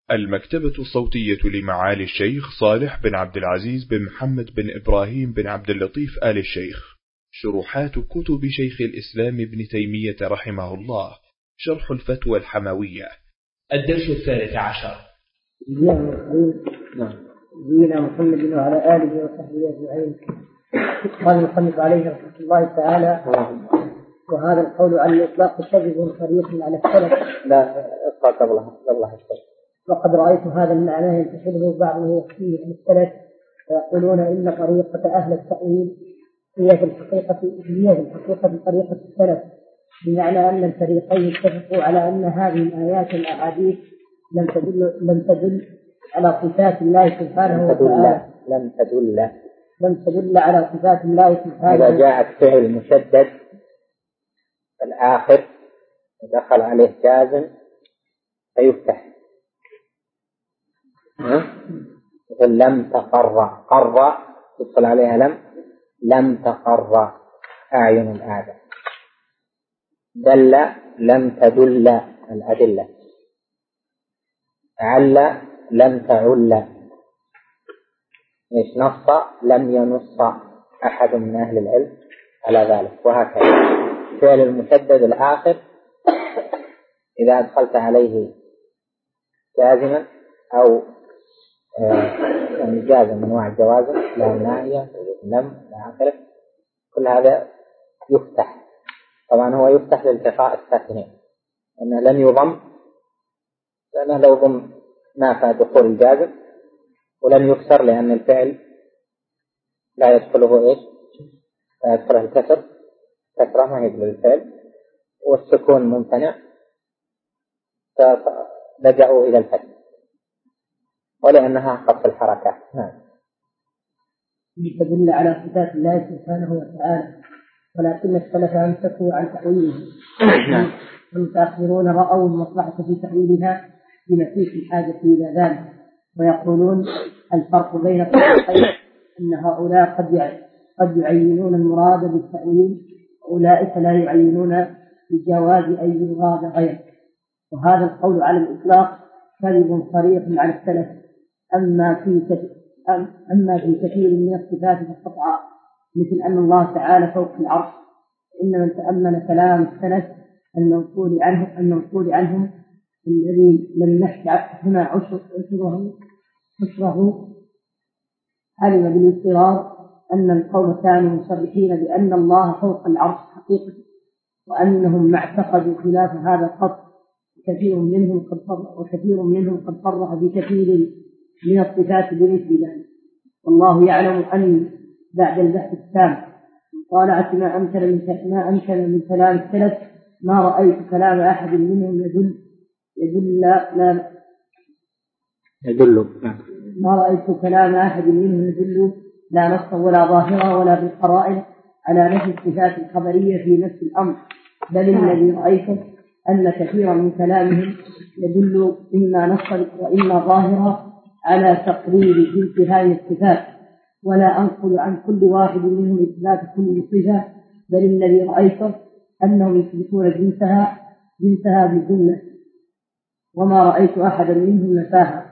المكتبة الصوتية لمعالي الشيخ صالح بن عبد العزيز بن محمد بن إبراهيم بن عبد اللطيف آل الشيخ. شروحات كتب شيخ الإسلام ابن تيمية رحمه الله. شرح الفتوى الحموية. الدرس 13. نبينا محمد وعلى آله وصحبه أجمعين. قال المصنف عليه رحمة الله تعالى: وهذا القول على الإطلاق كذب صريح على السلف. لا اقرأ قبلها. وقد رأيت هذا المعنى ينتشره بعضه فيه عن السلف، ويقولون إن طريقة أهل التأويل هي في الحقيقة طريقة السلف، بمعنى أن الفريقين اتفقوا على أن هذه الآيات والأحاديث لم تدل على صفات الله سبحانه وتعالى. لم تدل على صفات الله سبحانه. إذا جاء فعل مشدد الآخر ودخل عليه جازم فيفتح. لم قر يدخل عليها لم تقر أعين الآدم. دل لم تدل الأدلة. عل لم تعل. نص لم ينص أحد من أهل العلم على ذلك، وهكذا. فعل المشدد الآخر إذا أدخلت عليه جازما أو جازم من نوع الجوازم، لا ناهية لم لا آخره، كل هذا يفتح. طبعا هو يفتح لالتقاء الساكنين، أنه لن يضم، لأنه لو ضم نافع دخول الجازم، ولن يكسر لأن الفعل لا يدخله لا يدخله الكسر، كسرة ما هي للفعل، والسكون ممتنع، فلجأوا إلى الفتح ولأنها خط الحركات. تدل على صفات الله سبحانه وتعالى، ولكن السلف أمسكوا عن تأويله. والمتأخرون رأوا المصلحة في تأويلها بمسيس الحاجة إلى ذلك، ويقولون الفرق بين الطريقين أن هؤلاء قد يعينون المراد بالتأويل، وأولئك لا يعينون بجواز أي مراد غيره. وهذا القول على الإطلاق كذب صريح على السلف. أما في كثير من الصفات فقطعا، مثل أن الله تعالى فوق العرش، إن من تأمل كلام السلف المنقول عنهم الذي لم نحكي هنا عشره علم بالاضطرار أن القوم كانوا مصرحين بأن الله فوق العرش حقيقة، وأنهم ما اعتقدوا خلاف هذا قط، وكثير منهم قد صرح بكثير من الصفات بمثل ذلك. والله يعلم أن بعد البحث التام طالعت ما أمكن من كلام السلف ما رأيت كلام أحد منهم ما رأيت كلام أحد منهم يدل لا نصا ولا ظاهرا ولا بالقرائن على نفي الصفات الخبرية في نفس الأمر، بل الذي رأيته أن كثيرا من كلامهم يدل إما نصا وإما ظاهرا على تقرير جنس هذه الصفات، ولا أنقل عن كل واحد منهم إثبات كل صفة، بل الذي رأيته أنهم يثبتون جنسها بالجملة، وما رأيت أحدا منهم نفاها.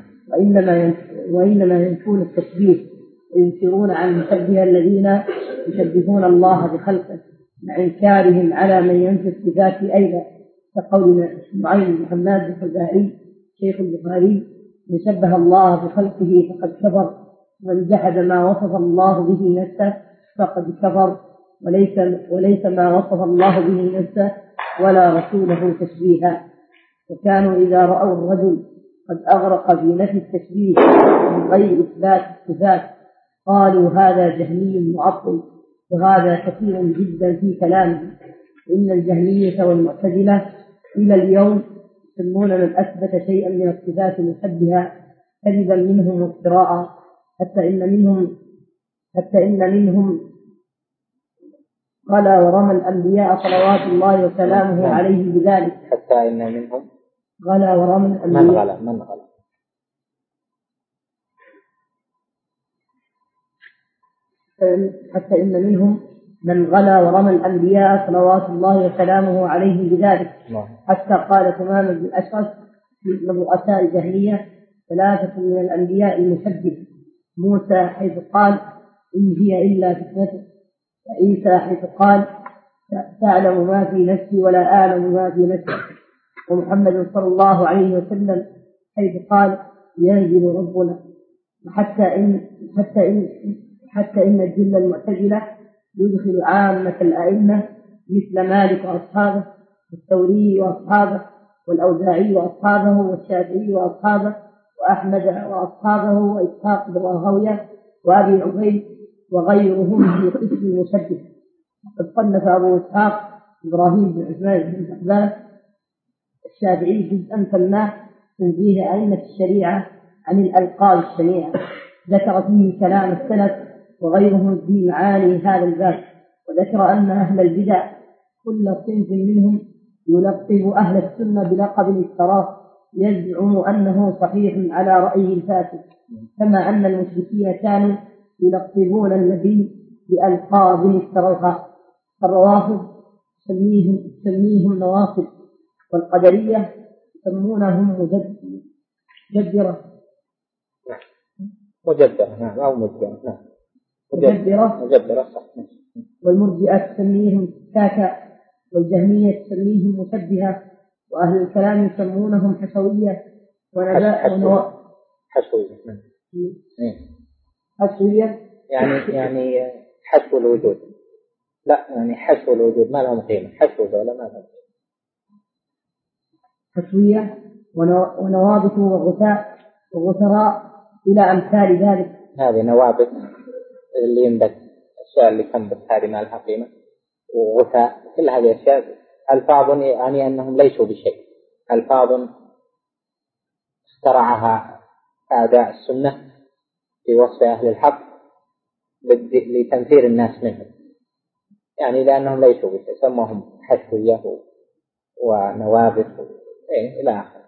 وإنما ينفون التشبيه وينكرون عن المشبهة الذين يشبهون الله بخلقه، مع إنكارهم على من ينفي الصفات أيضا، كقول معين محمد الخزاعي شيخ البخاري: من شبه الله بخلقه فقد كفر، ومن جحد ما وصف الله به نفسه فقد كفر، وليس ما وصف الله به نفسه ولا رسوله تشبيها. وكانوا إذا رأوا الرجل قد أغرق في نفي التشبيه من غير إثبات الصفات قالوا هذا جهمي معطل، وهذا كثير جدا في كلامه. إن الجهمية والمعتزلة إلى اليوم يسمون من أثبت شيئا من الصفات المشبهة كذبا منهم وافتراء، حتى إن منهم غلا ورمى الأنبياء صلوات الله وسلامه عليه بذلك. حتى إن منهم غلا ورمى الأنبياء حتى إن منهم من غلا ورمى الأنبياء صلوات الله وسلامه عليه بذلك، حتى قال تمام بن أشرف: من رؤساء الجهمية 3 من الأنبياء المشبه: موسى حيث قال إن هي إلا فتنتك، وعيسى حيث قال تعلم ما في نفسي ولا أعلم ما في نفسك، ومحمد صلى الله عليه وسلم حيث قال ينزل ربنا. حتى إن الجن المعتزلة يدخل عامة الأئمة مثل مالك وأصحابه، والثوري وأصحابه، والأوزاعي وأصحابه، والشافعي وأصحابه، وأحمد وأصحابه، وإسحاق بن راهويه، وأبي عبيد وغيرهم في قسم المشبه. وقد صنف أبو إسحاق إبراهيم بن عثمان بن عباس الشافعي جزءا سماه تنزيه أئمة الشريعة عن الألقاب الشنيعة، ذكر فيه كلام السلف وغيرهم في معاني هذا الباب، وذكر أن أهل البدع كل صنف منهم يلقب أهل السنة بلقب الافتراس يزعم أنه صحيح على رأيه الفاسد، كما أن المشركين كانوا يلقبون النبي بألقاب افتروها. الروافض تسميهم نواصب، والقدرية يسمونهم مجبرة. نعم، أو مجبرة. نعم، مجبرة صح. والمرجئة تسميهم سكاكة، والجهمية تسميهم مشبهة، وأهل الكلام يسمونهم حشوية حشوية يعني حشو الوجود. لا، يعني حشو الوجود ما لهم قيمة، حشو ولا ما لهم قيمة. حشوية ونوابط وغثراء إلى أمثال ذلك. هذه نوابط اللي ينبت، الأشياء اللي تنبت هذه ما لها قيمة، وغثاء، كل هذه الأشياء ألفاظ يعني أنهم ليسوا بشيء، ألفاظ اخترعها أعداء السنة في وصف أهل الحق لتنفير الناس منهم، يعني لأنهم ليسوا بشيء سموهم حشوية ونوابط إلى آخره.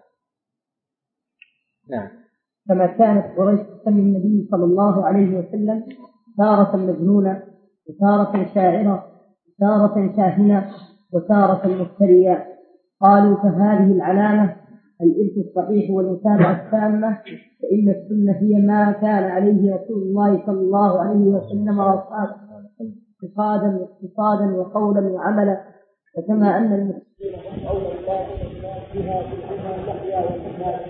نعم. كما كانت قريش تسمي النبي صلى الله عليه وسلم تارة مجنونة، وتارة شاعرة، وتارة كاهنة، وتارة مفترية. قالوا فهذه العلامة الإرث الصحيح والمتابعة التامة، فإن السنة هي ما كان عليه رسول الله صلى الله عليه وسلم وأصحابه اقتصادا وقولا وعملا. فكما أن المسلمين هم أولى الله بها في الأمة النحيا والإسلام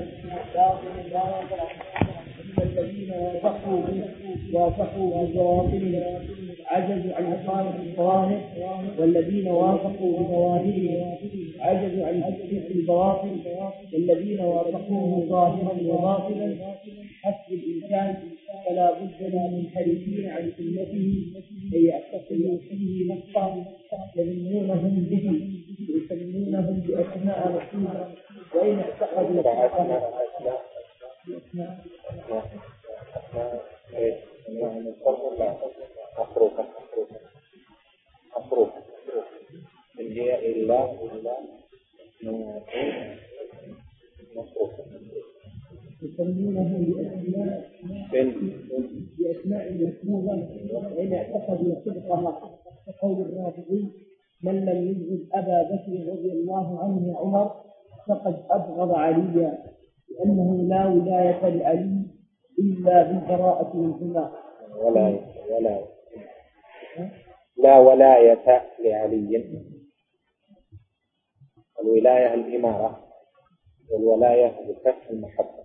الذين وافقوا بظواهرهم عجزوا عن إقامة الظواهر، والذين وافقوا بظواهرهم عجزوا عن تحقيق البواطن، والذين وافقوه ظاهرا وباطنا حسب الإمكان، فلا بد للمنحرفين عن سنته أن يعتقدوا فيه نقصا يذمونهم به ويسمونهم بأسماء مكتوبة، وإن اعتقدوا مصروفة إن هي إلا مصروفة، يسمونهم بأسماء مكتوبة، وإن اعتقدوا صدقها، كقول الرافضي من لم يبغض أبا بكر رضي الله عنه عمر فقد أبغض عليا، لأنه لا ولاية لعلي إلا بالبراءة منهما. لا ولاية لعلي، الولاية الإمارة، والولاية بفتح المحبة.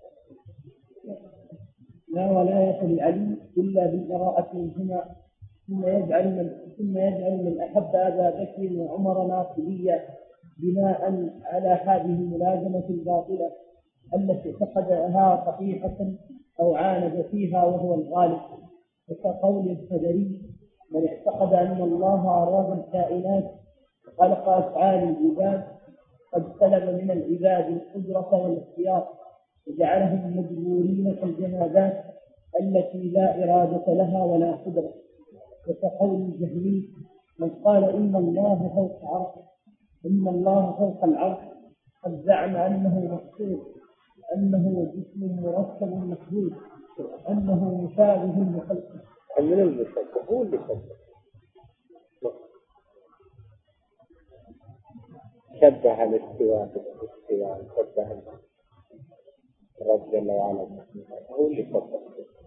لا ولاية لعلي إلا بالبراءة منهما، ثم يجعل من أحب أبا بكر وعمر ناصبيا بناء على هذه الملازمة الباطلة التي اعتقدها صحيحة أو عاند فيها وهو الغالب. وكقول القدري من اعتقد أن الله أراد الكائنات خلق أفعال العباد قد سلب من العباد القدرة والاختيار وجعلهم مجبورين كالجمادات التي لا إرادة لها ولا قدرة. وكقول الجهمي من قال إن الله فوق العرش قد زعم أنه مخلوق، أنه جسم مركب محدود، أنه مشابه لخلقه. من المشبه هو اللي شبه الاستواء بالاستواء، الرب جل وعلا هو اللي فضل.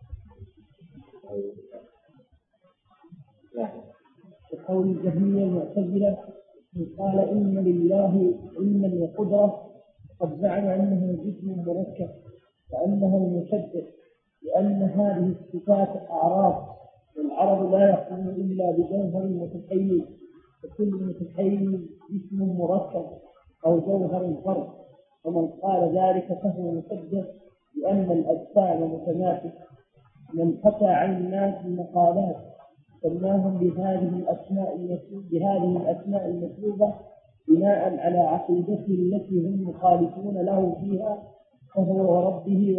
نعم. وقول الجهمية المعتزلة قال إن لله علما وقدرة قد زعم أنه جسم مركب وأنه مشبه، لأن هذه الصفات أعراض، والعرض لا يكون إلا بجوهر متحيز، وكل متحيز جسم مركب أو جوهر فرد، ومن قال ذلك فهو مشبه لأن الأجسام متماثلة. من حكى عن الناس المقالات سماهم بهذه الأسماء المسلوبة بناء على عقيدته التي هم مخالفون له فيها، فهو وربه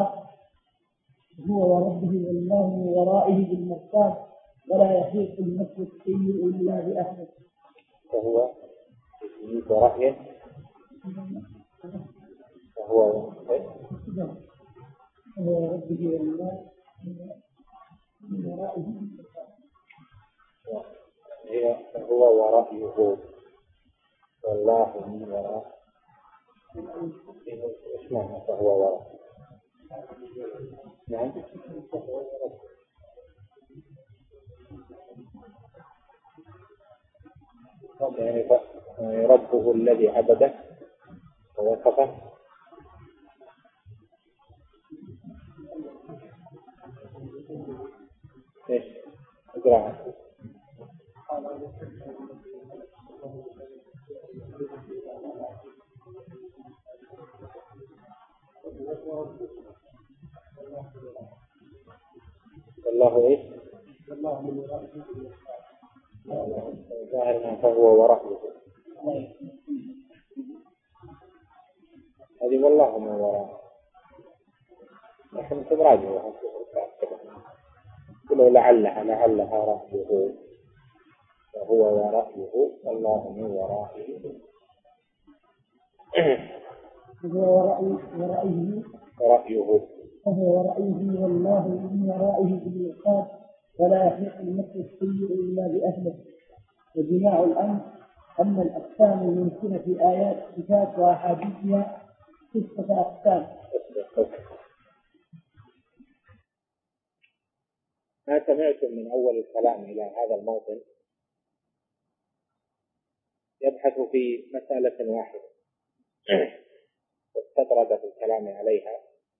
والله من ورائه بالمرصاد، ولا يحيط المسلك السيء إلا بأهله. فهو ورائه فهو وربه والله من ورائه فهو ورائه والله من وراء. ايش معنى فهو وراء؟ نعم. يعني ربه الذي عبده ووصفه. ايش اقرأ. الله ايش؟ ظاهر فهو ورائه. هذه والله من وراء، لكن تراجعوا قلوا لعلها رأيه وهو ورأيه والله من ورائه. فهو ورأيه والله من ورائه بالمرصاد، ولا يحيط المكر السيء إلا بأهله. وجماع الأمر أن الأقسام الممكنة في آيات الصفات وأحاديثها 6 أقسام. ما سمعتم من أول الكلام إلى هذا الموطن يبحث في مسألة واحدة واستطرد في الكلام عليها،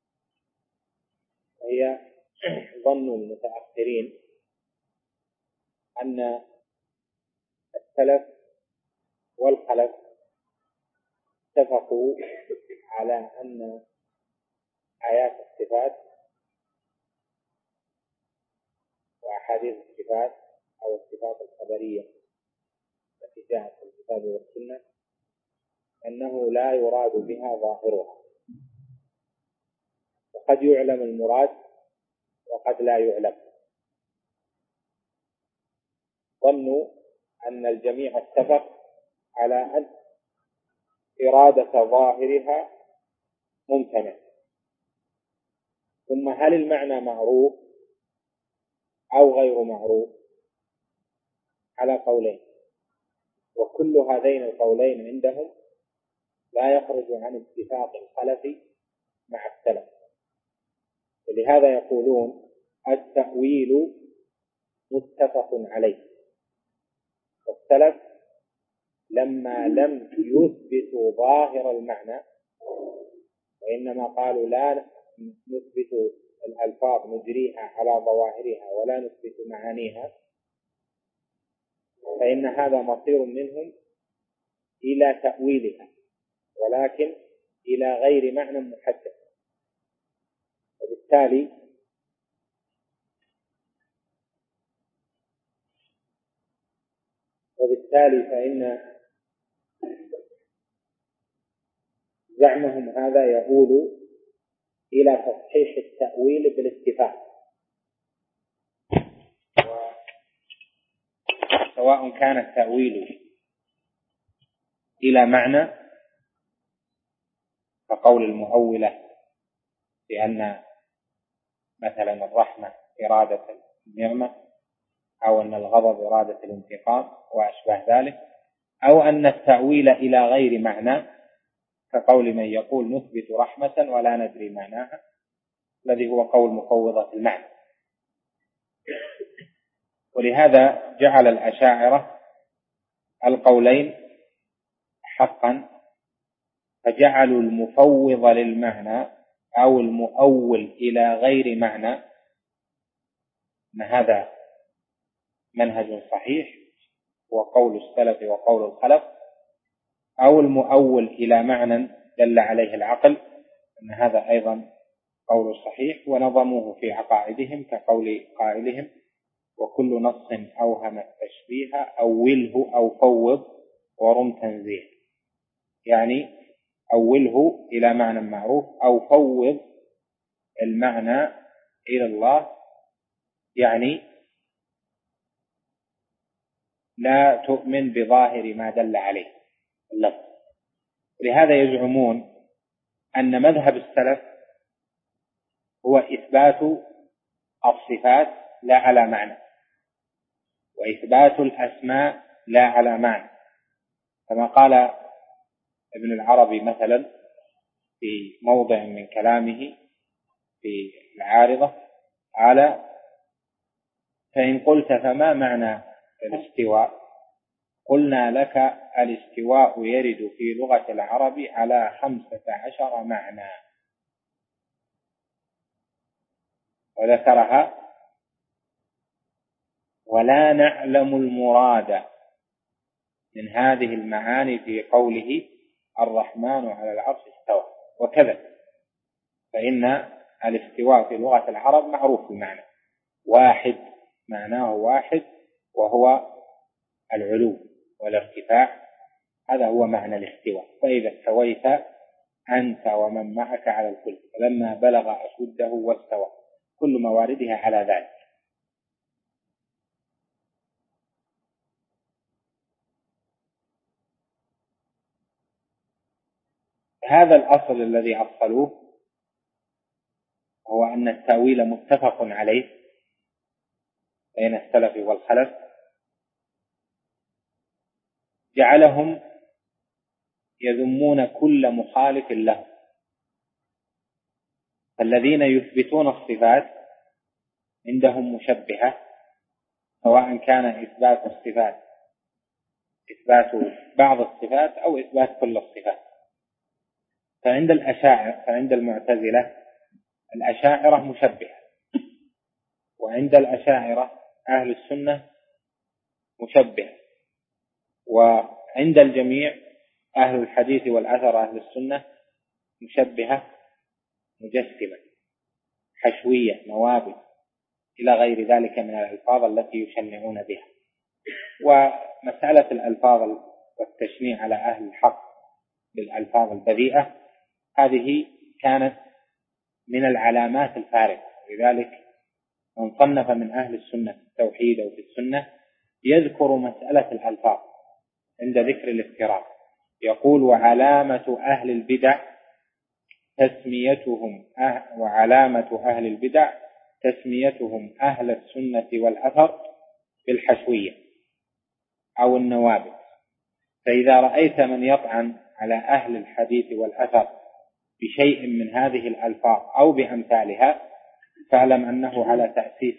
وهي ظن المتأخرين أن السلف والخلف اتفقوا على أن آيات الصفات وأحاديث الصفات أو الصفات الخبرية التي جاءت في الكتاب والسنة أنه لا يراد بها ظاهرها، وقد يعلم المراد وقد لا يعلم. ظنوا أن الجميع اتفق على أن إرادة ظاهرها ممتنع. ثم هل المعنى معروف أو غير معروف؟ على قولين، وكل هذين القولين عندهم لا يخرج عن اتفاق الخلف مع السلف. ولهذا يقولون التأويل متفق عليه، والسلف لما لم يثبتوا ظاهر المعنى وإنما قالوا لا نثبت الألفاظ نجريها على ظواهرها ولا نثبت معانيها، فإن هذا مصير منهم إلى تأويلها ولكن إلى غير معنى محدد. وبالتالي فإن زعمهم هذا يؤول إلى تصحيح التأويل بالاتفاق، سواء كان التأويل إلى معنى كقول المؤولة بأن مثلا الرحمة إرادة النعمة، أو أن الغضب إرادة الانتقام وأشبه ذلك، أو أن التأويل إلى غير معنى كقول من يقول نثبت رحمة ولا ندري معناها، الذي هو قول مفوضة المعنى. ولهذا جعل الأشاعرة القولين حقا، فجعلوا المفوض للمعنى أو المؤول إلى غير معنى أن هذا منهج صحيح وقول السلف وقول الخلف، أو المؤول إلى معنى دل عليه العقل أن هذا أيضا قول صحيح، ونظموه في عقائدهم كقول قائلهم وكل نص أوهم التشبيه أوله أو فوض ورم تنزيه، يعني أوله إلى معنى معروف أو فوض المعنى إلى الله، يعني لا تؤمن بظاهر ما دل عليه اللفظ. لهذا يزعمون أن مذهب السلف هو إثبات الصفات لا على معنى، وإثبات الأسماء لا على معنى، كما قال ابن العربي مثلا في موضع من كلامه في العارضة على فإن قلت فما معنى الاستواء؟ قلنا لك الاستواء يرد في لغة العرب على 15 معنى، وذكرها ولا نعلم المراد من هذه المعاني في قوله الرحمن على العرش استوى وكذا، فإن الاستواء في لغة العرب معروف المعنى واحد، معناه واحد وهو العلو والارتفاع، هذا هو معنى الاستواء. فإذا استويت أنت ومن معك على الكل فلما بلغ أشده واستوى، كل مواردها على ذلك. هذا الأصل الذي أصلوه هو أن التأويل متفق عليه بين السلف والخلف، جعلهم يذمون كل مخالف له. فالذين يثبتون الصفات عندهم مشبهة، سواء كان إثبات الصفات إثبات بعض الصفات أو إثبات كل الصفات. فعند الأشاعرة فعند المعتزلة الأشاعرة مشبهة، وعند الأشاعرة أهل السنة مشبهة، وعند الجميع أهل الحديث والأثر أهل السنة مشبهة مجسمة حشوية نوابل إلى غير ذلك من الألفاظ التي يشنعون بها. ومسألة الألفاظ والتشنيع على أهل الحق بالألفاظ البذيئة هذه كانت من العلامات الفارقة، لذلك من صنف من أهل السنة في التوحيد أو في السنة يذكر مسألة الألفاظ عند ذكر الافتراق، يقول وعلامة أهل البدع تسميتهم أهل السنة والأثر بالحشوية أو النوابل. فإذا رأيت من يطعن على أهل الحديث والأثر بشيء من هذه الألفاظ أو بأمثالها فاعلم أنه على تأسيس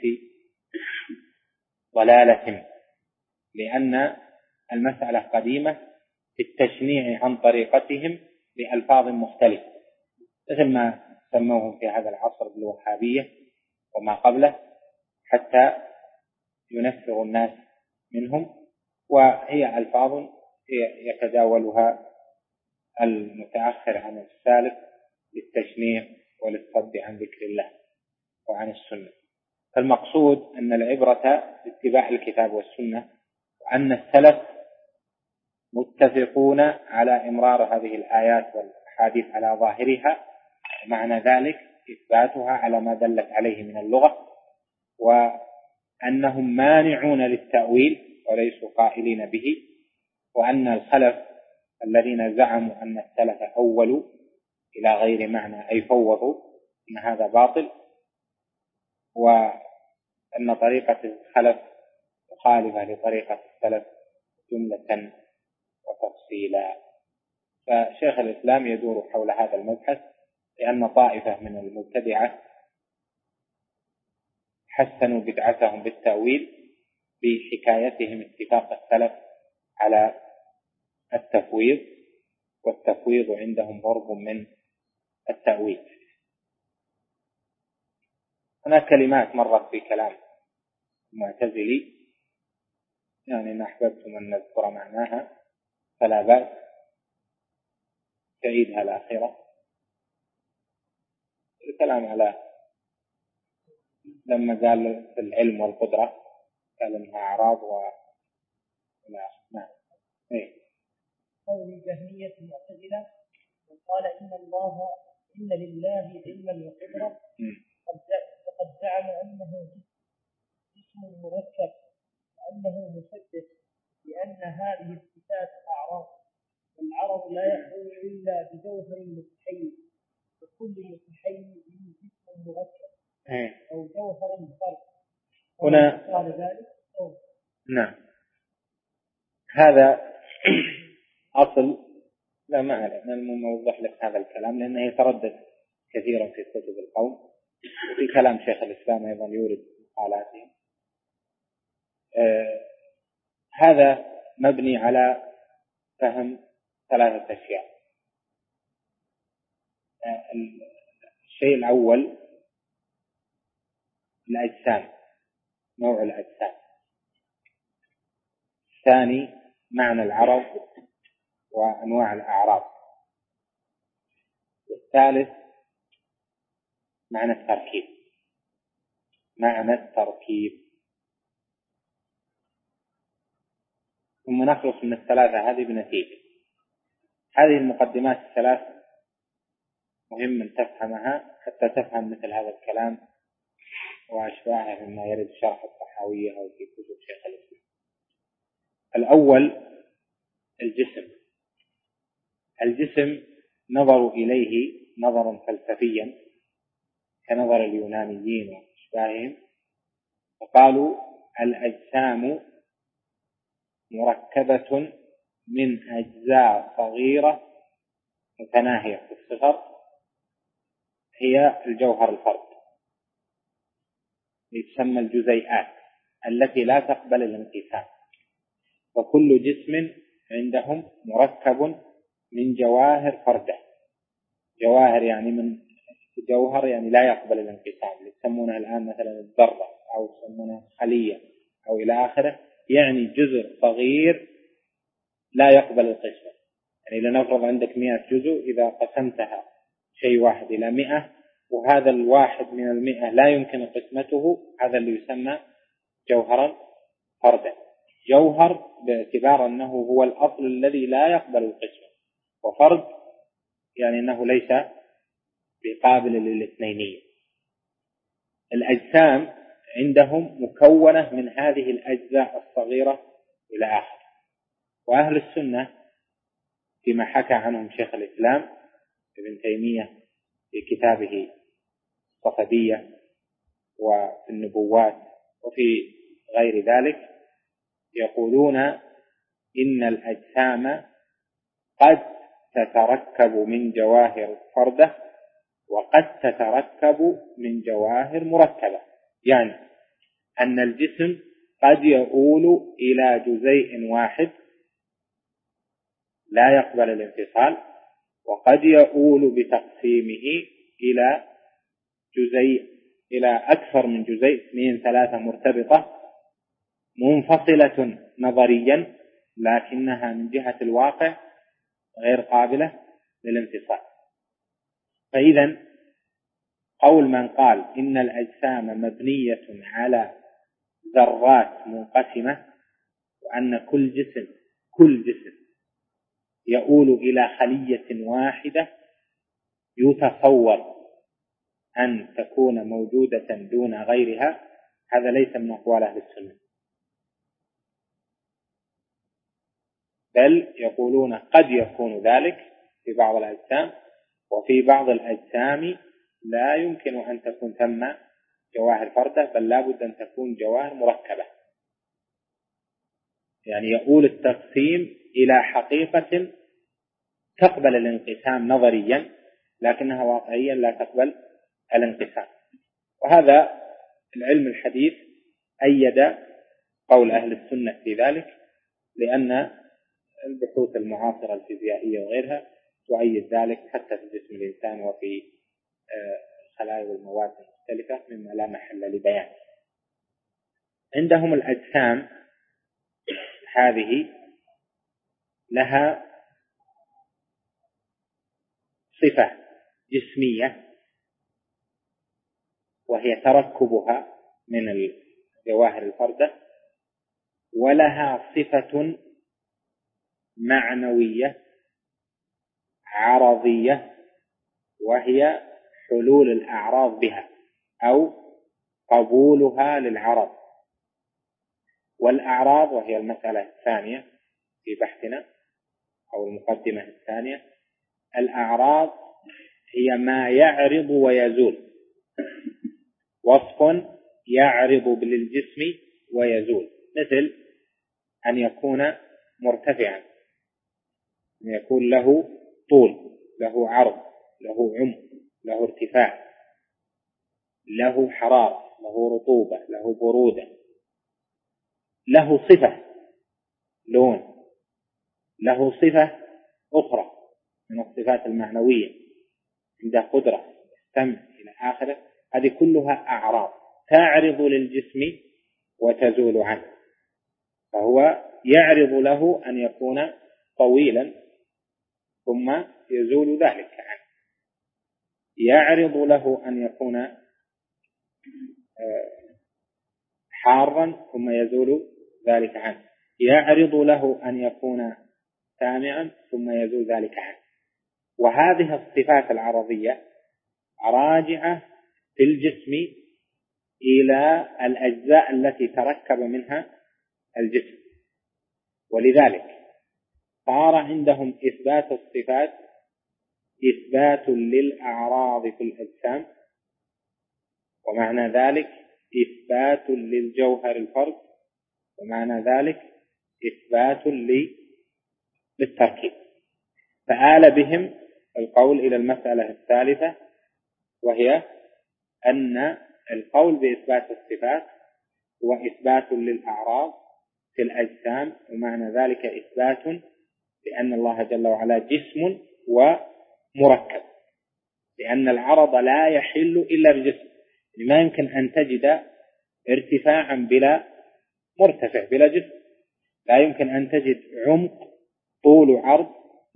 ضلالة، لأن المسألة قديمة في التشنيع عن طريقتهم بألفاظ مختلفة، مثل ما سموهم في هذا العصر بالوهابية وما قبله حتى ينفر الناس منهم، وهي ألفاظ يتداولها المتأخر عن السالف للتشنيع وللصد عن ذكر الله وعن السنة. فالمقصود أن العبرة باتباع الكتاب والسنة، وأن السلف متفقون على إمرار هذه الآيات والحديث على ظاهرها، معنى ذلك إثباتها على ما دلت عليه من اللغة، وأنهم مانعون للتأويل وليسوا قائلين به، وأن الخلف الذين زعموا أن السلف أولوا إلى غير معنى أي فوضوا أن هذا باطل، وأن طريقة الخلف مخالفة لطريقة السلف جملة وتفصيلا. فشيخ الإسلام يدور حول هذا المبحث، لأن طائفة من المبتدعة حسنوا بدعتهم بالتأويل بحكايتهم اتفاق السلف على التفويض، والتفويض عندهم ضرب من التأويل. هناك كلمات مرت في كلام المعتزلي، يعني إن أحببتم أن نذكر معناها فلا بأس، تعيدها الأخيرة. الكلام على لما قال في العلم والقدرة قال إنها أعراض ولا نعم. قول الجهمية المعتزلة وقال إن لله علما وقدرة، وقد زعم أنه جسم مركب وأنه مسبب، لأن هذه الصفات أعراض، والعرض لا يحصل إلا بجوهر متحيز، وكل متحيز جسم مركب أو جوهر فرد. هنا قال ذلك نعم، هذا أصل لا معنى أن نوضح لك هذا الكلام، لأنه يتردد كثيرا في كتب القوم، وفي كلام شيخ الإسلام أيضا يورد مقالاته. هذا مبني على فهم ثلاثة أشياء. الشيء الأول الأجسام، نوع الأجسام. الثاني معنى العرض وأنواع الأعراض. والثالث معنى التركيب. ثم نخلص من الثلاثة هذه بنتيجة. هذه المقدمات الثلاث مهم أن تفهمها حتى تفهم مثل هذا الكلام وأشباهه مما يرد شرح الطحاوية أو في كتب شيخ الإسلام. الأول الجسم نظروا إليه نظرا فلسفيا كنظر اليونانيين وأشباههم، فقالوا الأجسام مركبة من أجزاء صغيرة متناهية في الصغر، هي الجوهر الفرد، يسمى الجزيئات التي لا تقبل الانقسام. وكل جسم عندهم مركب من جواهر فردة. جواهر يعني من جوهر يعني لا يقبل الانقسام، يسمونها الآن مثلا الذرة أو يسمونها خلية أو إلى آخره، يعني جزء صغير لا يقبل القسمة. يعني لنفرض عندك 100 جزء، إذا قسمتها شيء واحد إلى 100 وهذا الواحد من 100 لا يمكن قسمته، هذا اللي يسمى جوهرا فردا. جوهر باعتبار أنه هو الأصل الذي لا يقبل القسمة، وفرد يعني أنه ليس بقابل للاثنينية. الأجسام عندهم مكونة من هذه الأجزاء الصغيرة إلى آخر. وأهل السنة فيما حكى عنهم شيخ الإسلام ابن تيمية في كتابه الصفدية وفي النبوات وفي غير ذلك، يقولون إن الأجسام قد تتركب من جواهر فردة وقد تتركب من جواهر مركبة، يعني أن الجسم قد يؤول إلى جزيء واحد لا يقبل الانفصال، وقد يؤول بتقسيمه إلى أكثر من جزيء، 2-3 مرتبطة منفصلة نظريا، لكنها من جهة الواقع غير قابلة للانفصال. فإذا قول من قال إن الأجسام مبنية على ذرات منقسمة، وأن كل جسم يؤول إلى خلية واحدة يتصور أن تكون موجودة دون غيرها، هذا ليس من أقوال أهل السنة، بل يقولون قد يكون ذلك في بعض الأجسام، وفي بعض الأجسام لا يمكن أن تكون ثم جواهر فردة، بل لا بد أن تكون جواهر مركبة. يعني يؤول التقسيم إلى حقيقة تقبل الانقسام نظريا، لكنها واقعيا لا تقبل الانقسام. وهذا العلم الحديث أيد قول أهل السنة في ذلك، لأن البحوث المعاصرة الفيزيائية وغيرها تؤيد ذلك حتى في جسم الإنسان وفي الخلايا والمواد المختلفة مما لا محل لبيان. عندهم الأجسام هذه لها صفة جسمية وهي تركبها من الجواهر الفردة، ولها صفة معنوية عرضية وهي حلول الأعراض بها أو قبولها للعرض. والأعراض وهي المسألة الثانية في بحثنا أو المقدمة الثانية، الأعراض هي ما يعرض ويزول، وصف يعرض للجسم ويزول، مثل أن يكون مرتفعا، أن يكون له طول، له عرض، له عمق، له ارتفاع، له حرارة، له رطوبة، له برودة، له صفة لون، له صفة أخرى من الصفات المعنوية، عنده قدرة، السمع إلى آخره. هذه كلها أعراض تعرض للجسم وتزول عنه. فهو يعرض له أن يكون طويلا ثم يزول ذلك عنه، يعرض له أن يكون حارا ثم يزول ذلك عنه، يعرض له أن يكون سامعا ثم يزول ذلك عنه. وهذه الصفات العرضية راجعة في الجسم إلى الأجزاء التي تركب منها الجسم، ولذلك صار عندهم إثبات الصفات إثبات للأعراض في الأجسام، ومعنى ذلك إثبات للجوهر الفرد، ومعنى ذلك إثبات للتركيب. فآل بهم القول إلى المسألة الثالثة، وهي أن القول بإثبات الصفات هو إثبات للأعراض في الأجسام، ومعنى ذلك إثبات لأن الله جل وعلا جسم ومركب، لأن العرض لا يحل إلا بجسم. ما يمكن أن تجد ارتفاعا بلا مرتفع بلا جسم، لا يمكن أن تجد عمق طول عرض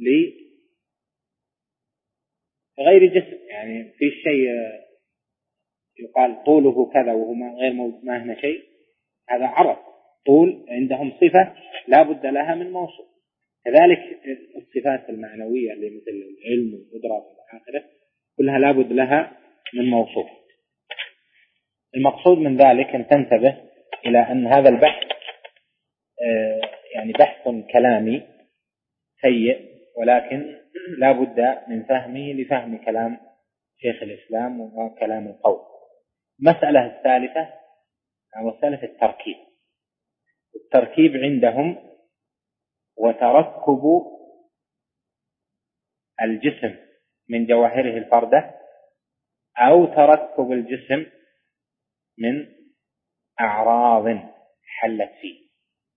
لغير جسم. يعني في شيء يقال طوله كذا وهو غير ما هنا شيء، هذا عرض. طول عندهم صفة لا بد لها من موصوف. كذلك الصفات المعنوية اللي مثل العلم والقدرة والآخرة كلها لا بد لها من موصوف. المقصود من ذلك أن تنتبه إلى أن هذا البحث يعني بحث كلامي سيء، ولكن لا بد من فهمه لفهم كلام شيخ الإسلام وكلام القول. المسألة الثالثة مسألة التركيب. التركيب عندهم وتركب الجسم من جواهره الفردة أو تركب الجسم من أعراض حلت فيه.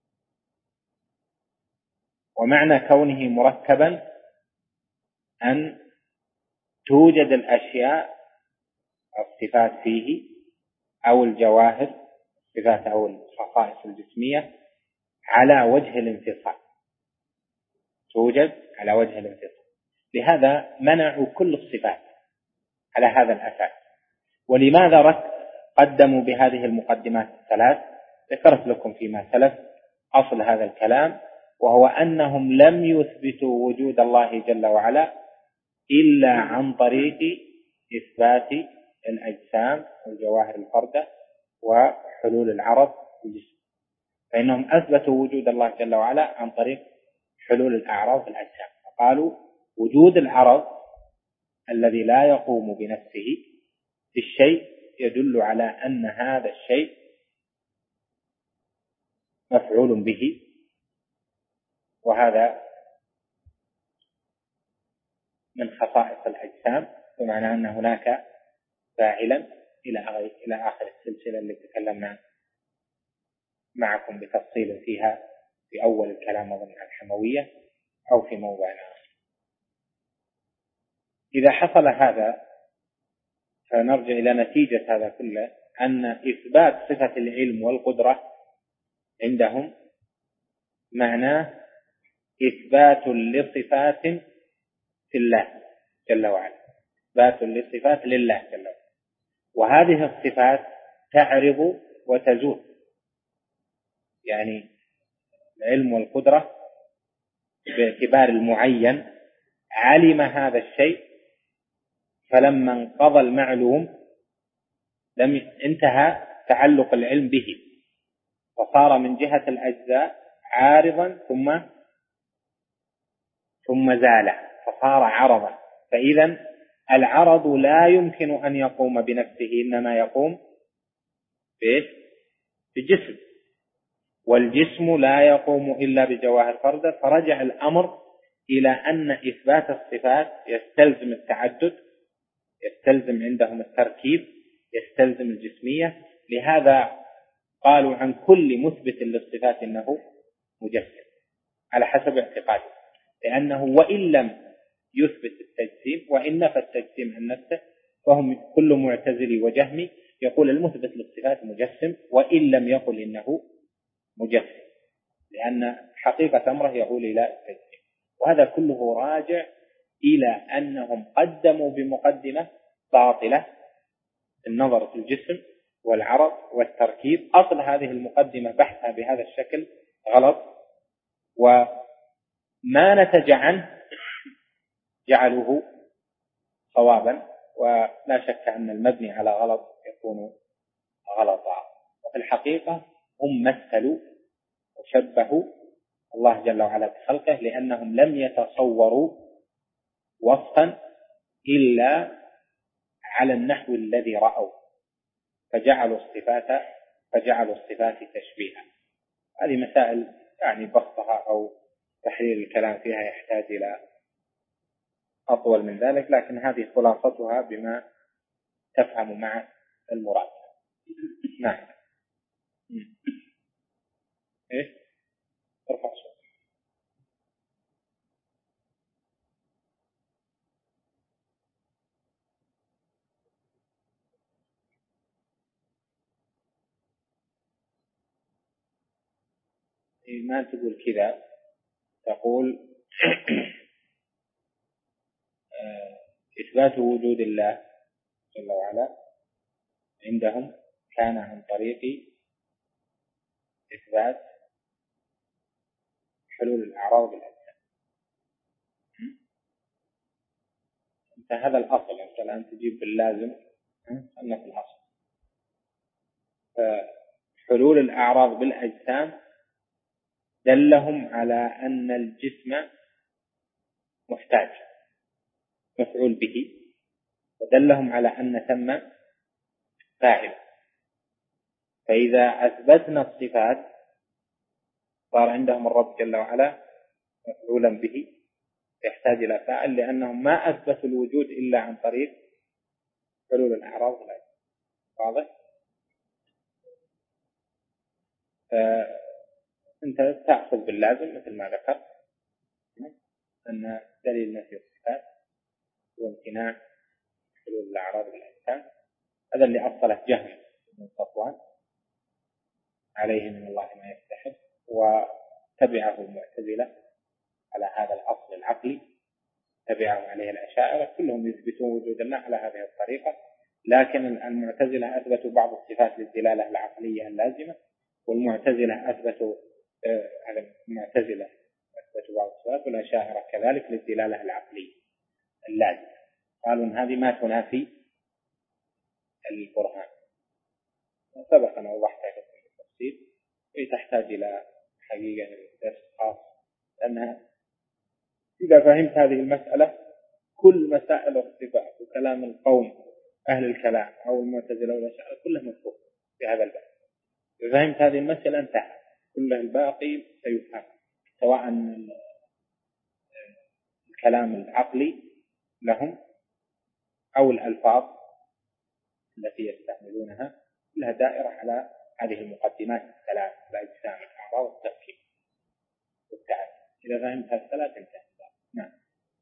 ومعنى كونه مركبا أن توجد الأشياء الصفات فيه أو الجواهر الصفات أو الخصائص الجسمية على وجه الانفصال، توجد على وجه الانفصال. لهذا منعوا كل الصفات على هذا الأساس. ولماذا قدموا بهذه المقدمات الثلاث؟ ذكرت لكم فيما سلف أصل هذا الكلام، وهو أنهم لم يثبتوا وجود الله جل وعلا إلا عن طريق إثبات الأجسام والجواهر الفردة وحلول العرض في الجسم، فإنهم أثبتوا وجود الله جل وعلا عن طريق حلول الأعراض في الأجسام. فقالوا وجود العرض الذي لا يقوم بنفسه في الشيء يدل على أن هذا الشيء مفعول به، وهذا من خصائص الأجسام، بمعنى أن هناك فاعلا إلى آخر السلسلة اللي تكلمنا معكم بتفصيل فيها في أول الكلام أظن عن الحموية أو في موضع آخر. إذا حصل هذا فنرجع إلى نتيجة هذا كله، أن إثبات صفة العلم والقدرة عندهم معناه إثبات لصفات في الله جل وعلا، إثبات للصفات لله جل وعلا، وهذه الصفات تعرض وتزول. يعني العلم والقدرة باعتبار المعين علم هذا الشيء، فلما انقضى المعلوم انتهى تعلق العلم به، فصار من جهة الأجزاء عارضا ثم زال فصار عرضا. فإذا العرض لا يمكن أن يقوم بنفسه، إنما يقوم بجسم، والجسم لا يقوم إلا بجواهر فردة. فرجع الأمر إلى أن إثبات الصفات يستلزم التعدد، يستلزم عندهم التركيب، يستلزم الجسمية. لهذا قالوا عن كل مثبت للصفات إنه مجسم على حسب اعتقاده، لأنه وإن لم يثبت التجسيم وإن نفى التجسيم عن نفسه، فهم كل معتزلي وجهمي يقول المثبت للصفات مجسم وإن لم يقل إنه مجسم، لأن حقيقة أمره يقول إلى التجسيم. وهذا كله راجع إلى أنهم قدموا بمقدمة باطلة، النظر في الجسم والعرض والتركيب. أصل هذه المقدمة بحثها بهذا الشكل غلط، وما نتج عنه جعلوه صوابا، ولا شك أن المبني على غلط يكون غلطا. وفي الحقيقة هم مثلوا وشبهوا الله جل وعلا بخلقه، لأنهم لم يتصوروا وصفا إلا على النحو الذي رأوا، فجعلوا الصفات تشبيها. هذه مسائل يعني بسطها أو تحرير الكلام فيها يحتاج إلى أطول من ذلك، لكن هذه خلاصتها بما تفهم مع المراد. نعم. إيش؟ ارفع صوت. ما تقول كذا، تقول إثبات وجود الله جل وعلا عندهم كان عن طريق إثبات حلول الأعراض بالأجسام. أنت هذا الأصل، أنت الآن تجيب باللازم أنك الأصل. فحلول الأعراض بالأجسام دلهم على أن الجسم محتاج مفعول به، ودلهم على أن ثم فاعل. فإذا أثبتنا الصفات صار عندهم الرب جل وعلا مفعولا به يحتاج إلى فاعل، لأنهم ما أثبتوا الوجود إلا عن طريق حلول الأعراض والأجسام. واضح؟ أنت تأخذ باللازم مثل ما ذكرت أن دليل نفي الصفات وامتناع حلول الأعراض والأجسام. هذا اللي أصله جهم بن صفوان عليه من الله ما يستحق، وتبعه المعتزلة على هذا الأصل العقلي، تبعهم عليه الأشاعرة، كلهم يثبتون وجود الله على هذه الطريقة. لكن المعتزلة أثبتوا بعض الصفات للدلالة العقلية اللازمة، والمعتزلة أثبتوا بعض الصفات، والأشاعرة كذلك للدلالة العقلية اللازمة. قالوا إن هذه ما تنافي البرهان، سبق أن وضحتها في التفصيل، وتحتاج إلى حقيقة درس خاص، لأنها إذا فهمت هذه المسألة كل مسائل الصفات وكلام القوم أهل الكلام أو المعتزلة والأشاعرة كله مفهوم في هذا الباب. إذا فهمت هذه المسألة انتهى، كل الباقي سيفهم، سواء الكلام العقلي لهم أو الألفاظ التي يستعملونها لها دائرة على هذه المقدمات الثلاث: الأجسام، الأعراض، والتفكير والتعريف. إذا فهمت الثلاث انتهى. نعم.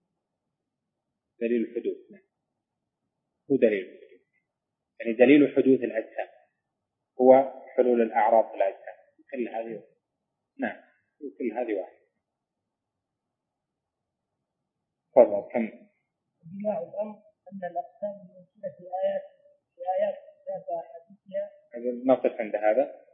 دليل الحدوث. نعم. هو دليل الحدوث، يعني دليل حدوث الأجسام هو حلول الأعراض في الأجسام. كل هذه نعم، وكل هذه واحد. تفضل. كم إجماع الأمر أن الأقسام الموجودة في آيات ذات حديثها. نقف عند هذا.